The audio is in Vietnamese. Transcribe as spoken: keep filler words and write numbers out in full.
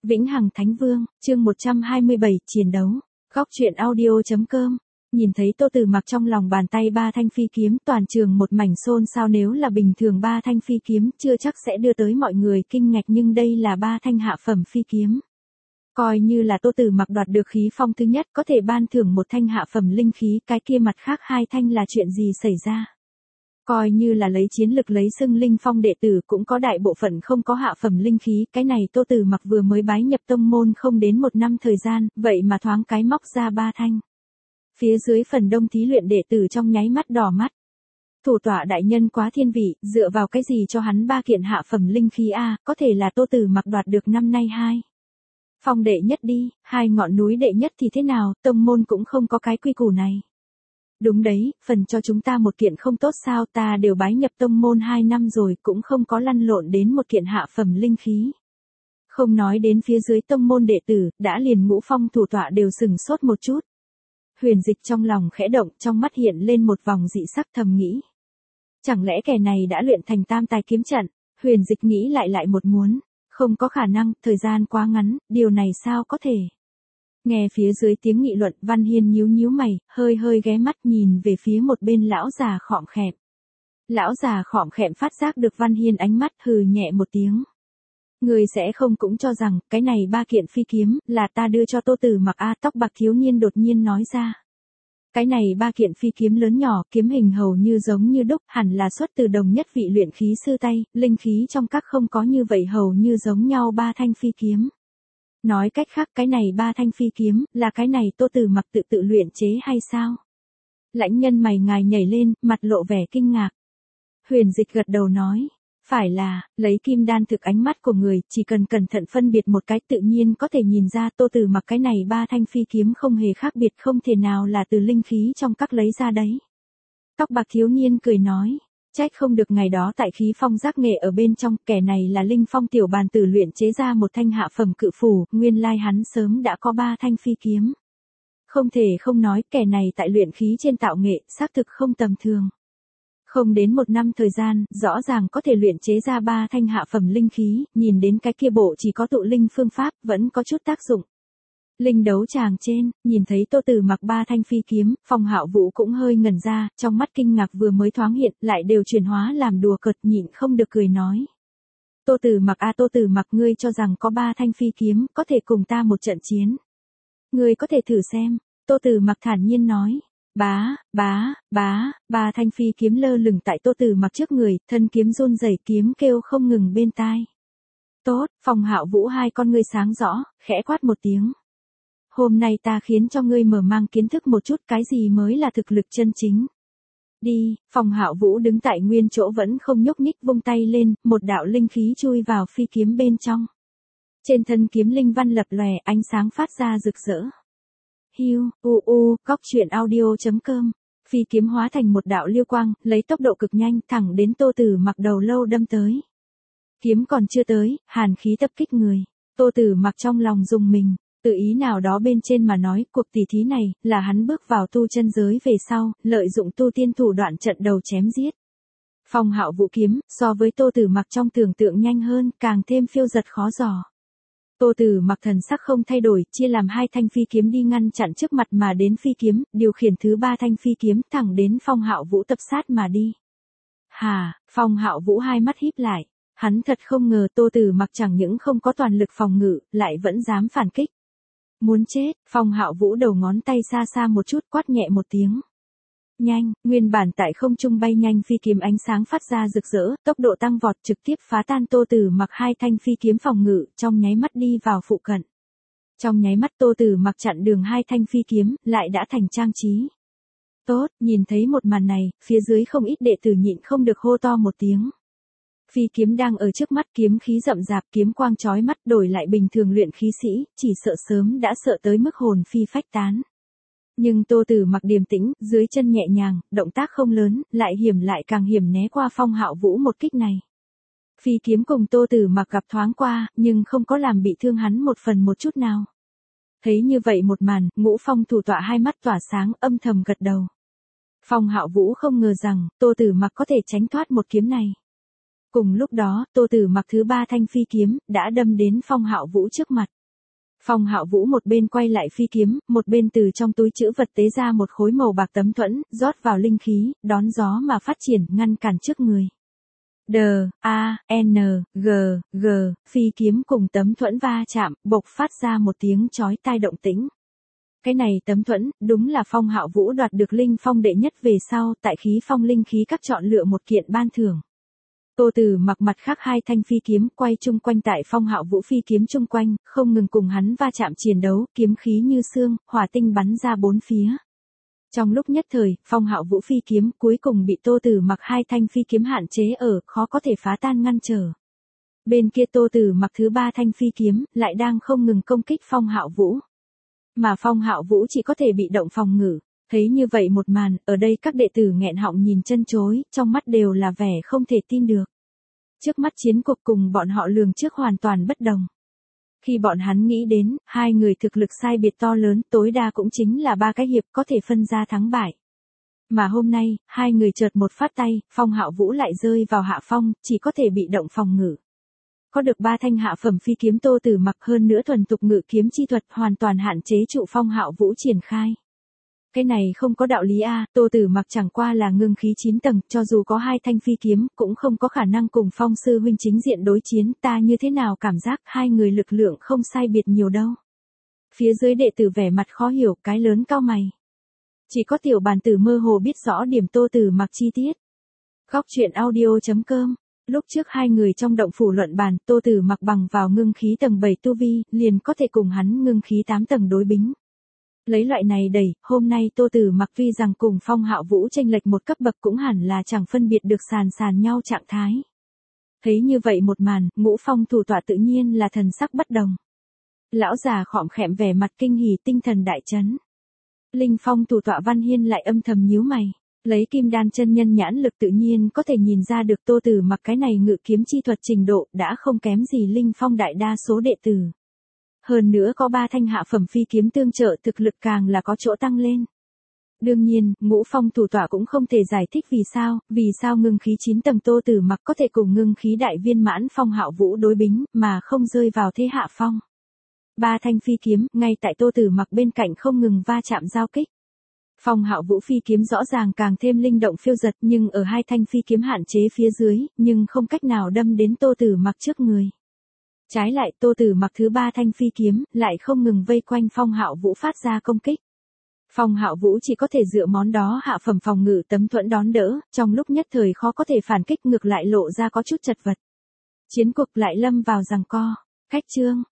Vĩnh Hằng Thánh Vương, chương một trăm hai mươi bảy, chiến đấu. Góc truyện audio.com. Nhìn thấy Tô Tử Mặc trong lòng bàn tay ba thanh phi kiếm, toàn trường một mảnh xôn xao. Nếu là bình thường ba thanh phi kiếm chưa chắc sẽ đưa tới mọi người kinh ngạc, nhưng đây là ba thanh hạ phẩm phi kiếm. Coi như là Tô Tử Mặc đoạt được khí phong thứ nhất, có thể ban thưởng một thanh hạ phẩm linh khí, cái kia mặt khác hai thanh là chuyện gì xảy ra? Coi như là lấy chiến lực lấy xưng linh phong đệ tử, cũng có đại bộ phận không có hạ phẩm linh khí, cái này Tô Tử Mặc vừa mới bái nhập tông môn không đến một năm thời gian, vậy mà thoáng cái móc ra ba thanh. Phía dưới phần đông thí luyện đệ tử trong nháy mắt đỏ mắt. Thủ tọa đại nhân quá thiên vị, dựa vào cái gì cho hắn ba kiện hạ phẩm linh khí a, có thể là Tô Tử Mặc đoạt được năm nay hai phong đệ nhất đi, hai ngọn núi đệ nhất thì thế nào, tông môn cũng không có cái quy củ này. Đúng đấy, phần cho chúng ta một kiện không tốt sao, ta đều bái nhập tông môn hai năm rồi cũng không có lăn lộn đến một kiện hạ phẩm linh khí. Không nói đến phía dưới tông môn đệ tử, đã liền ngũ phong thủ tọa đều sừng sốt một chút. Huyền Dịch trong lòng khẽ động, trong mắt hiện lên một vòng dị sắc, thầm nghĩ. Chẳng lẽ kẻ này đã luyện thành tam tài kiếm trận? Huyền Dịch nghĩ lại lại một muốn. Không có khả năng, thời gian quá ngắn, điều này sao có thể? Nghe phía dưới tiếng nghị luận, Văn Hiên nhíu nhíu mày, hơi hơi ghé mắt nhìn về phía một bên lão già khọm khẹm. Lão già khọm khẹm phát giác được Văn Hiên ánh mắt, hừ nhẹ một tiếng. Người sẽ không cũng cho rằng, cái này ba kiện phi kiếm, là ta đưa cho Tô Tử Mặc a, tóc bạc thiếu niên đột nhiên nói ra. Cái này ba kiện phi kiếm lớn nhỏ, kiếm hình hầu như giống như đúc, hẳn là xuất từ đồng nhất vị luyện khí sư tay, linh khí trong các không có như vậy hầu như giống nhau ba thanh phi kiếm. Nói cách khác, cái này ba thanh phi kiếm, là cái này Tô Tử Mặc tự tự luyện chế hay sao? Lãnh nhân mày ngài nhảy lên, mặt lộ vẻ kinh ngạc. Huyền Dịch gật đầu nói, phải là, lấy kim đan thực ánh mắt của người, chỉ cần cẩn thận phân biệt một cái tự nhiên có thể nhìn ra Tô Tử Mặc cái này ba thanh phi kiếm không hề khác biệt, không thể nào là từ linh khí trong các lấy ra đấy. Tóc bạc thiếu niên cười nói. Trách không được ngày đó tại khí phong giác nghệ ở bên trong, kẻ này là linh phong tiểu bàn tử luyện chế ra một thanh hạ phẩm cự phủ, nguyên lai hắn sớm đã có ba thanh phi kiếm. Không thể không nói, kẻ này tại luyện khí trên tạo nghệ, xác thực không tầm thường. Không đến một năm thời gian, rõ ràng có thể luyện chế ra ba thanh hạ phẩm linh khí, nhìn đến cái kia bộ chỉ có tụ linh phương pháp, vẫn có chút tác dụng. Linh đấu tràng trên, nhìn thấy Tô Tử Mặc ba thanh phi kiếm, Phong Hạo Vũ cũng hơi ngẩn ra, trong mắt kinh ngạc vừa mới thoáng hiện, lại đều chuyển hóa làm đùa cợt, nhịn không được cười nói. Tô Tử Mặc a, Tô Tử Mặc, ngươi cho rằng có ba thanh phi kiếm, có thể cùng ta một trận chiến. Ngươi có thể thử xem, Tô Tử Mặc thản nhiên nói. Bá, bá, bá, ba thanh phi kiếm lơ lửng tại Tô Tử Mặc trước người, thân kiếm run rẩy, kiếm kêu không ngừng bên tai. Tốt, Phong Hạo Vũ hai con ngươi sáng rõ, khẽ quát một tiếng. Hôm nay ta khiến cho ngươi mở mang kiến thức một chút cái gì mới là thực lực chân chính. Đi, Phong Hạo Vũ đứng tại nguyên chỗ vẫn không nhúc nhích, vung tay lên, một đạo linh khí chui vào phi kiếm bên trong. Trên thân kiếm linh văn lập lòe, ánh sáng phát ra rực rỡ. Hiu, u u, góc truyện audio.com. Phi kiếm hóa thành một đạo liêu quang, lấy tốc độ cực nhanh, thẳng đến Tô Tử Mặc đầu lâu đâm tới. Kiếm còn chưa tới, hàn khí tập kích người. Tô Tử Mặc trong lòng rùng mình. Tự ý nào đó bên trên mà nói, cuộc tỷ thí này, là hắn bước vào tu chân giới về sau, lợi dụng tu tiên thủ đoạn trận đầu chém giết. Phong Hạo Vũ kiếm, so với Tô Tử Mặc trong tưởng tượng nhanh hơn, càng thêm phiêu dật khó dò. Tô Tử Mặc thần sắc không thay đổi, chia làm hai thanh phi kiếm đi ngăn chặn trước mặt mà đến phi kiếm, điều khiển thứ ba thanh phi kiếm thẳng đến Phong Hạo Vũ tập sát mà đi. Hà, Phong Hạo Vũ hai mắt híp lại, hắn thật không ngờ Tô Tử Mặc chẳng những không có toàn lực phòng ngự, lại vẫn dám phản kích. Muốn chết, Phong Hạo Vũ đầu ngón tay xa xa một chút, quát nhẹ một tiếng. Nhanh, nguyên bản tại không trung bay nhanh phi kiếm ánh sáng phát ra rực rỡ, tốc độ tăng vọt trực tiếp phá tan Tô Tử Mặc hai thanh phi kiếm phòng ngự, trong nháy mắt đi vào phụ cận. Trong nháy mắt Tô Tử Mặc chặn đường hai thanh phi kiếm, lại đã thành trang trí. Tốt, nhìn thấy một màn này, phía dưới không ít đệ tử nhịn không được hô to một tiếng. Phi kiếm đang ở trước mắt, kiếm khí rậm rạp, kiếm quang chói mắt, đổi lại bình thường luyện khí sĩ, chỉ sợ sớm đã sợ tới mức hồn phi phách tán. Nhưng Tô Tử Mặc điềm tĩnh, dưới chân nhẹ nhàng, động tác không lớn, lại hiểm lại càng hiểm né qua Phong Hạo Vũ một kích này. Phi kiếm cùng Tô Tử Mặc gặp thoáng qua, nhưng không có làm bị thương hắn một phần một chút nào. Thấy như vậy một màn, Ngũ Phong thủ tọa hai mắt tỏa sáng, âm thầm gật đầu. Phong Hạo Vũ không ngờ rằng, Tô Tử Mặc có thể tránh thoát một kiếm này. Cùng lúc đó, Tô Tử Mặc thứ ba thanh phi kiếm, đã đâm đến Phong Hạo Vũ trước mặt. Phong Hạo Vũ một bên quay lại phi kiếm, một bên từ trong túi trữ vật tế ra một khối màu bạc tấm thuẫn, rót vào linh khí, đón gió mà phát triển, ngăn cản trước người. D, A, N, G, G, phi kiếm cùng tấm thuẫn va chạm, bộc phát ra một tiếng chói tai động tĩnh. Cái này tấm thuẫn, đúng là Phong Hạo Vũ đoạt được linh phong đệ nhất về sau, tại khí phong linh khí các chọn lựa một kiện ban thưởng. Tô Tử Mặc mặt khác hai thanh phi kiếm quay chung quanh tại Phong Hạo Vũ phi kiếm chung quanh, không ngừng cùng hắn va chạm chiến đấu, kiếm khí như xương, hỏa tinh bắn ra bốn phía. Trong lúc nhất thời, Phong Hạo Vũ phi kiếm cuối cùng bị Tô Tử Mặc hai thanh phi kiếm hạn chế ở, khó có thể phá tan ngăn trở. Bên kia Tô Tử Mặc thứ ba thanh phi kiếm, lại đang không ngừng công kích Phong Hạo Vũ. Mà Phong Hạo Vũ chỉ có thể bị động phòng ngự. Thấy như vậy một màn, ở đây các đệ tử nghẹn họng nhìn chân chối, trong mắt đều là vẻ không thể tin được. Trước mắt chiến cuộc cùng bọn họ lường trước hoàn toàn bất đồng. Khi bọn hắn nghĩ đến, hai người thực lực sai biệt to lớn, tối đa cũng chính là ba cái hiệp có thể phân ra thắng bại. Mà hôm nay, hai người chợt một phát tay, Phong Hạo Vũ lại rơi vào hạ phong, chỉ có thể bị động phòng ngự. Có được ba thanh hạ phẩm phi kiếm Tô Tử Mặc hơn nữa thuần tục ngự kiếm chi thuật hoàn toàn hạn chế trụ Phong Hạo Vũ triển khai. Cái này không có đạo lý a, Tô Tử Mặc chẳng qua là ngưng khí chín tầng, cho dù có hai thanh phi kiếm, cũng không có khả năng cùng Phong sư huynh chính diện đối chiến, ta như thế nào cảm giác hai người lực lượng không sai biệt nhiều đâu. Phía dưới đệ tử vẻ mặt khó hiểu, cái lớn cao mày. Chỉ có tiểu bàn tử mơ hồ biết rõ điểm Tô Tử Mặc chi tiết. Góc truyện audio chấm com. Lúc trước hai người trong động phủ luận bàn, Tô Tử Mặc bằng vào ngưng khí tầng bảy tu vi, liền có thể cùng hắn ngưng khí tám tầng đối bính. Lấy loại này đẩy, hôm nay Tô Tử Mặc tuy rằng cùng Phong Hạo Vũ chênh lệch một cấp bậc cũng hẳn là chẳng phân biệt được sàn sàn nhau trạng thái. Thấy như vậy một màn, Ngũ Phong thủ tọa tự nhiên là thần sắc bất đồng. Lão già khom khẹm vẻ mặt kinh hỉ, tinh thần đại chấn. Linh Phong thủ tọa Văn Hiên lại âm thầm nhíu mày, lấy Kim Đan chân nhân nhãn lực tự nhiên có thể nhìn ra được Tô Tử Mặc cái này ngự kiếm chi thuật trình độ đã không kém gì Linh Phong đại đa số đệ tử. Hơn nữa có ba thanh hạ phẩm phi kiếm tương trợ, thực lực càng là có chỗ tăng lên. Đương nhiên, Ngũ Phong thủ tọa cũng không thể giải thích vì sao, vì sao ngưng khí chín tầng Tô Tử Mặc có thể cùng ngưng khí đại viên mãn Phong Hạo Vũ đối bính, mà không rơi vào thế hạ phong. Ba thanh phi kiếm, ngay tại Tô Tử Mặc bên cạnh không ngừng va chạm giao kích. Phong Hạo Vũ phi kiếm rõ ràng càng thêm linh động phiêu dật, nhưng ở hai thanh phi kiếm hạn chế phía dưới, nhưng không cách nào đâm đến Tô Tử Mặc trước người. Trái lại, Tô Tử Mặc thứ ba thanh phi kiếm, lại không ngừng vây quanh Phong Hạo Vũ phát ra công kích. Phong Hạo Vũ chỉ có thể dựa món đó hạ phẩm phòng ngự tấm thuẫn đón đỡ, trong lúc nhất thời khó có thể phản kích, ngược lại lộ ra có chút chật vật. Chiến cuộc lại lâm vào giằng co. Khách chương.